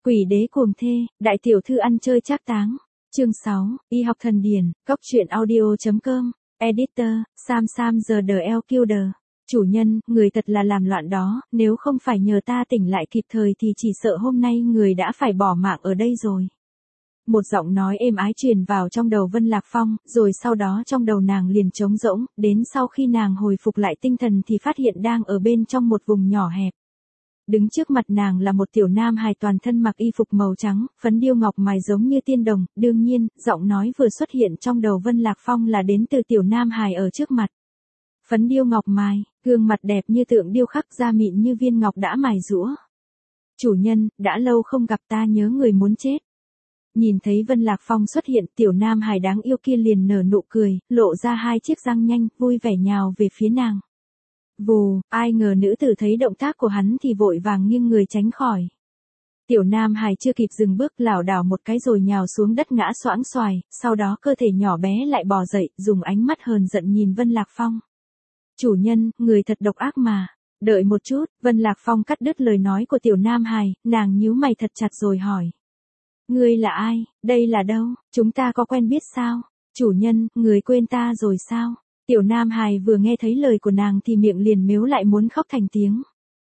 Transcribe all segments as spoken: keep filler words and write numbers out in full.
Quỷ đế cuồng thê, đại tiểu thư ăn chơi trác táng. Chương sáu, Y học thần điển, góc truyện audio.com, Editor, Sam Sam giờ đờ eo Kilder. Chủ nhân, người thật là làm loạn đó, nếu không phải nhờ ta tỉnh lại kịp thời thì chỉ sợ hôm nay người đã phải bỏ mạng ở đây rồi. Một giọng nói êm ái truyền vào trong đầu Vân Lạc Phong, rồi sau đó trong đầu nàng liền trống rỗng, đến sau khi nàng hồi phục lại tinh thần thì phát hiện đang ở bên trong một vùng nhỏ hẹp. Đứng trước mặt nàng là một tiểu nam hài toàn thân mặc y phục màu trắng, phấn điêu ngọc mài giống như tiên đồng, đương nhiên, giọng nói vừa xuất hiện trong đầu Vân Lạc Phong là đến từ tiểu nam hài ở trước mặt. Phấn điêu ngọc mài, gương mặt đẹp như tượng điêu khắc, da mịn như viên ngọc đã mài rũa. Chủ nhân, đã lâu không gặp, ta nhớ người muốn chết. Nhìn thấy Vân Lạc Phong xuất hiện, tiểu nam hài đáng yêu kia liền nở nụ cười, lộ ra hai chiếc răng nhanh, vui vẻ nhào về phía nàng. Vù, ai ngờ nữ tử thấy động tác của hắn thì vội vàng nghiêng người tránh khỏi. Tiểu nam hài chưa kịp dừng bước lảo đảo một cái rồi nhào xuống đất ngã xoãng xoài, sau đó cơ thể nhỏ bé lại bò dậy, dùng ánh mắt hờn giận nhìn Vân Lạc Phong. Chủ nhân, người thật độc ác mà. Đợi một chút, Vân Lạc Phong cắt đứt lời nói của tiểu nam hài, nàng nhíu mày thật chặt rồi hỏi. Ngươi là ai, đây là đâu, chúng ta có quen biết sao? Chủ nhân, người quên ta rồi sao? Tiểu nam hài vừa nghe thấy lời của nàng thì miệng liền mếu lại muốn khóc thành tiếng.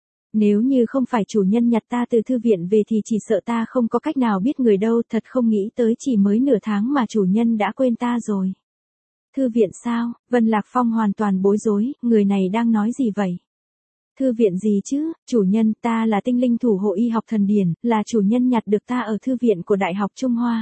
Nếu như không phải chủ nhân nhặt ta từ thư viện về thì chỉ sợ ta không có cách nào biết người đâu, thật không nghĩ tới chỉ mới nửa tháng mà chủ nhân đã quên ta rồi. Thư viện sao? Vân Lạc Phong hoàn toàn bối rối, người này đang nói gì vậy? Thư viện gì chứ, chủ nhân, ta là tinh linh thủ hộ y học thần điển, là chủ nhân nhặt được ta ở thư viện của Đại học Trung Hoa.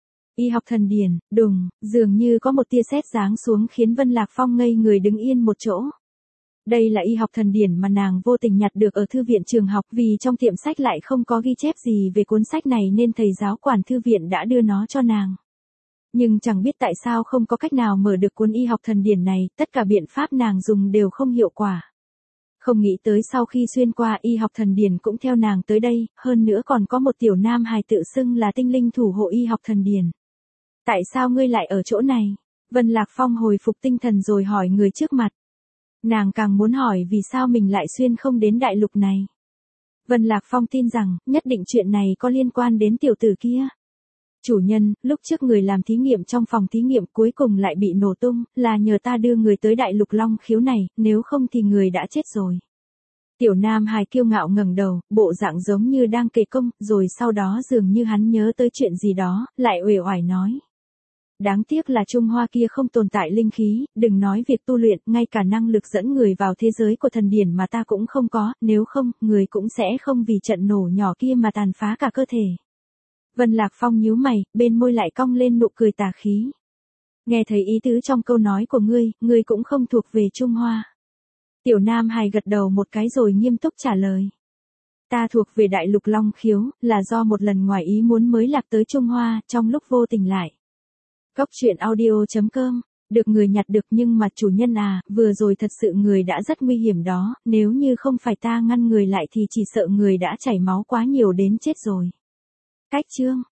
Y học thần điển, đùng, dường như có một tia sét giáng xuống khiến Vân Lạc Phong ngây người đứng yên một chỗ. Đây là y học thần điển mà nàng vô tình nhặt được ở thư viện trường học, vì trong tiệm sách lại không có ghi chép gì về cuốn sách này nên thầy giáo quản thư viện đã đưa nó cho nàng. Nhưng chẳng biết tại sao không có cách nào mở được cuốn y học thần điển này, tất cả biện pháp nàng dùng đều không hiệu quả. Không nghĩ tới sau khi xuyên qua y học thần điển cũng theo nàng tới đây, hơn nữa còn có một tiểu nam hài tự xưng là tinh linh thủ hộ y học thần điển. Tại sao ngươi lại ở chỗ này? Vân Lạc Phong hồi phục tinh thần rồi hỏi người trước mặt. Nàng càng muốn hỏi vì sao mình lại xuyên không đến đại lục này. Vân Lạc Phong tin rằng, nhất định chuyện này có liên quan đến tiểu tử kia. Chủ nhân, lúc trước người làm thí nghiệm trong phòng thí nghiệm cuối cùng lại bị nổ tung, là nhờ ta đưa người tới đại lục Long Khiếu này, nếu không thì người đã chết rồi. Tiểu nam hài kiêu ngạo ngẩng đầu, bộ dạng giống như đang kể công, rồi sau đó dường như hắn nhớ tới chuyện gì đó, lại uể oải nói. Đáng tiếc là Trung Hoa kia không tồn tại linh khí, đừng nói việc tu luyện, ngay cả năng lực dẫn người vào thế giới của thần điển mà ta cũng không có, nếu không, người cũng sẽ không vì trận nổ nhỏ kia mà tàn phá cả cơ thể. Vân Lạc Phong nhíu mày, bên môi lại cong lên nụ cười tà khí. Nghe thấy ý tứ trong câu nói của ngươi, ngươi cũng không thuộc về Trung Hoa. Tiểu nam hài gật đầu một cái rồi nghiêm túc trả lời. Ta thuộc về đại lục Long Khiếu, là do một lần ngoài ý muốn mới lạc tới Trung Hoa, trong lúc vô tình lại. Góc truyện audio.com, được người nhặt được nhưng mà chủ nhân à, vừa rồi thật sự người đã rất nguy hiểm đó, nếu như không phải ta ngăn người lại thì chỉ sợ người đã chảy máu quá nhiều đến chết rồi. Cách chương